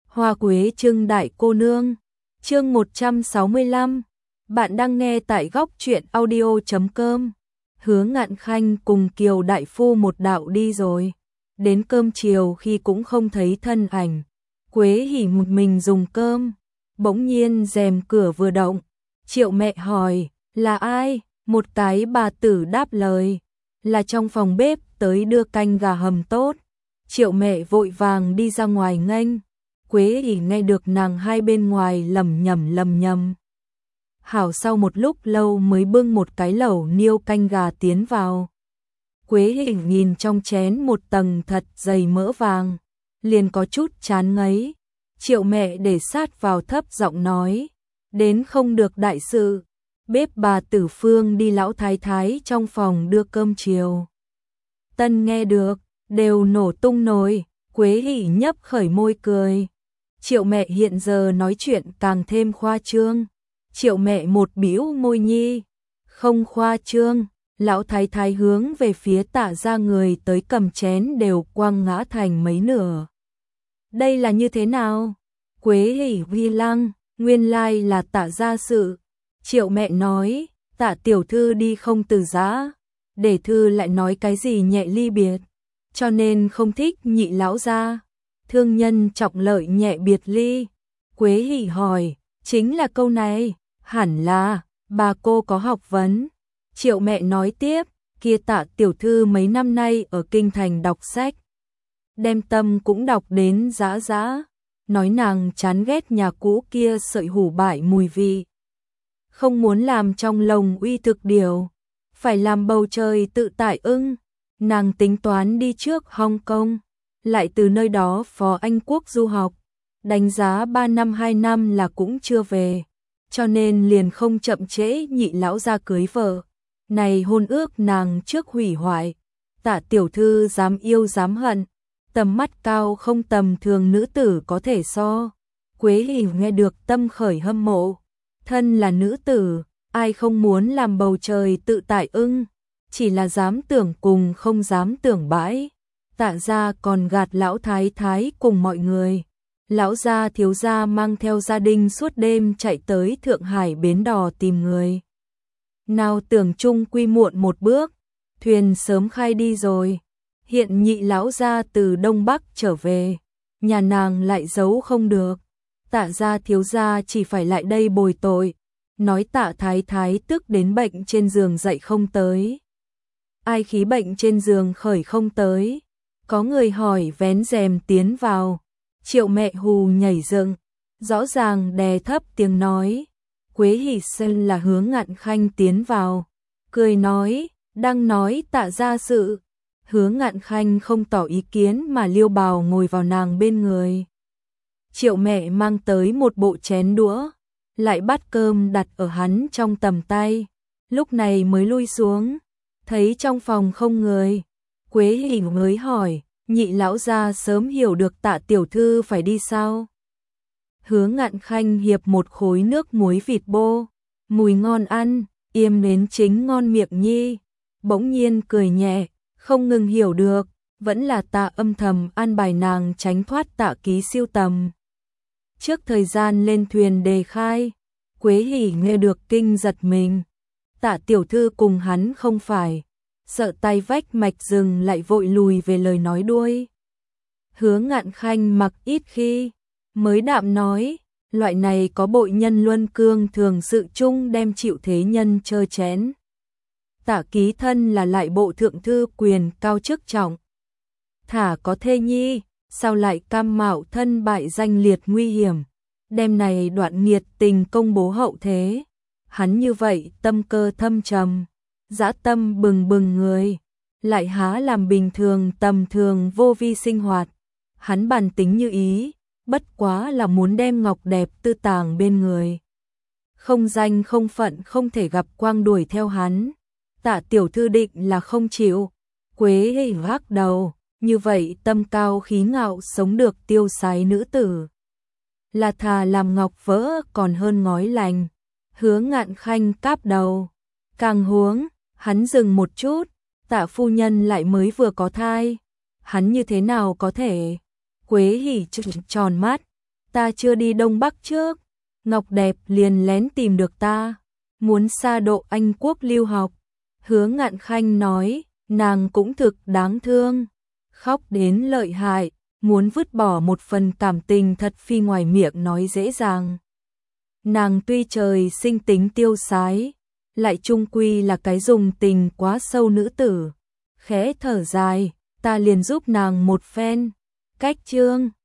Hoa quế trưng đại cô nương, chương 165. Bạn đang nghe tại góc truyện audio.com. Hứa Ngạn Khanh cùng Kiều đại phu một đạo đi rồi. Đến cơm chiều khi cũng không thấy thân ảnh. Quế Hỉ một mình dùng cơm. Bỗng nhiên rèm cửa vừa động. Triệu mẹ hỏi, là ai? Một cái bà tử đáp lời, là trong phòng bếp tới đưa canh gà hầm tốt. Triệu mẹ vội vàng đi ra ngoài nghênh. Quế Hỉ nghe được nàng hai bên ngoài lầm nhầm. Hảo sau một lúc lâu mới bưng một cái lẩu niêu canh gà tiến vào. Quế Hỉ nhìn trong chén một tầng thật dày mỡ vàng, liền có chút chán ngấy. Triệu mẹ để sát vào thấp giọng nói, đến không được đại sự. Bếp bà Tử Phương đi lão thái thái trong phòng đưa cơm chiều. Tân nghe được, đều nổ tung nồi. Quế Hỉ nhấp khởi môi cười. Triệu mẹ hiện giờ nói chuyện càng thêm khoa trương. Triệu mẹ một bĩu môi nhi, không khoa trương. Lão thái thái hướng về phía Tạ gia người tới cầm chén đều quăng ngã thành mấy nửa. Đây là như thế nào? Quế Hỉ vi lăng, nguyên lai là Tạ gia sự. Triệu mẹ nói, Tạ tiểu thư đi không từ giã, để thư lại nói cái gì nhẹ ly biệt, cho nên không thích nhị lão gia. Thương nhân trọng lợi nhẹ biệt ly. Quế Hỉ hỏi, chính là câu này, hẳn là, bà cô có học vấn. Triệu mẹ nói tiếp, kia Tạ tiểu thư mấy năm nay ở kinh thành đọc sách, đem tâm cũng đọc đến dã dã, nói nàng chán ghét nhà cũ kia sợi hủ bại mùi vị. Không muốn làm trong lồng uy thực điều, phải làm bầu trời tự tại ưng. Nàng tính toán đi trước Hong Kong, lại từ nơi đó phó Anh quốc du học, đánh giá 3 năm 2 năm là cũng chưa về, cho nên liền không chậm trễ nhị lão gia cưới vợ. Này hôn ước nàng trước hủy hoại. Tạ tiểu thư dám yêu dám hận, tầm mắt cao không tầm thường nữ tử có thể so. Quế Hỉ nghe được tâm khởi hâm mộ. Thân là nữ tử, ai không muốn làm bầu trời tự tại ưng, chỉ là dám tưởng cùng không dám tưởng bãi. Tạ gia còn gạt lão thái thái cùng mọi người. Lão gia thiếu gia mang theo gia đình suốt đêm chạy tới Thượng Hải bến đò tìm người. Nào tưởng chung quy muộn một bước, thuyền sớm khai đi rồi. Hiện nhị lão gia từ Đông Bắc trở về, nhà nàng lại giấu không được. Tạ gia thiếu gia chỉ phải lại đây bồi tội, nói Tạ thái thái tức đến bệnh trên giường dậy không tới. Ai khí bệnh trên giường khởi không tới? Có người hỏi vén rèm tiến vào. Triệu mẹ hù nhảy dựng, rõ ràng đè thấp tiếng nói. Quế Hỉ xem là Hứa Ngạn Khanh tiến vào, cười nói, đang nói Tạ gia sự. Hứa Ngạn Khanh không tỏ ý kiến mà liêu bào ngồi vào nàng bên người. Triệu mẹ mang tới một bộ chén đũa, lại bát cơm đặt ở hắn trong tầm tay, lúc này mới lui xuống, thấy trong phòng không người. Quế Hỉ mới hỏi, nhị lão gia sớm hiểu được Tạ tiểu thư phải đi sao? Hứa Ngạn Khanh hiệp một khối nước muối vịt bô, mùi ngon ăn, yêm nến chính ngon miệng nhi. Bỗng nhiên cười nhẹ, không ngừng hiểu được, vẫn là Tạ âm thầm an bài nàng tránh thoát Tạ ký siêu tầm. Trước thời gian lên thuyền đề khai, Quế Hỉ nghe được kinh giật mình. Tạ tiểu thư cùng hắn không phải, sợ tay vách mạch rừng lại vội lùi về lời nói đuôi. Hứa Ngạn Khanh mặc ít khi, mới đạm nói, loại này có bội nhân luân cương thường sự chung đem chịu thế nhân chơ chén. Tạ ký thân là lại bộ thượng thư quyền cao chức trọng, thả có thê nhi, sao lại cam mạo thân bại danh liệt nguy hiểm, đem này đoạn nghiệt tình công bố hậu thế. Hắn như vậy tâm cơ thâm trầm, dã tâm bừng bừng người, lại há làm bình thường tầm thường vô vi sinh hoạt. Hắn bản tính như ý, bất quá là muốn đem ngọc đẹp tư tàng bên người. Không danh không phận không thể gặp quang đuổi theo hắn. Tạ tiểu thư định là không chịu. Quế Hỉ gác đầu, như vậy tâm cao khí ngạo sống được tiêu sái nữ tử, là thà làm ngọc vỡ còn hơn ngói lành. Hứa Ngạn Khanh cáp đầu, càng huống, hắn dừng một chút, Tạ phu nhân lại mới vừa có thai, hắn như thế nào có thể? Quế Hỉ tròn mắt, ta chưa đi Đông Bắc trước, Ngọc Đẹp liền lén tìm được ta, muốn sa độ Anh Quốc lưu học. Hứa Ngạn Khanh nói, nàng cũng thực đáng thương, khóc đến lợi hại, muốn vứt bỏ một phần cảm tình thật phi ngoài miệng nói dễ dàng. Nàng tuy trời sinh tính tiêu sái, lại chung quy là cái dùng tình quá sâu nữ tử. Khẽ thở dài, ta liền giúp nàng một phen. Cách chương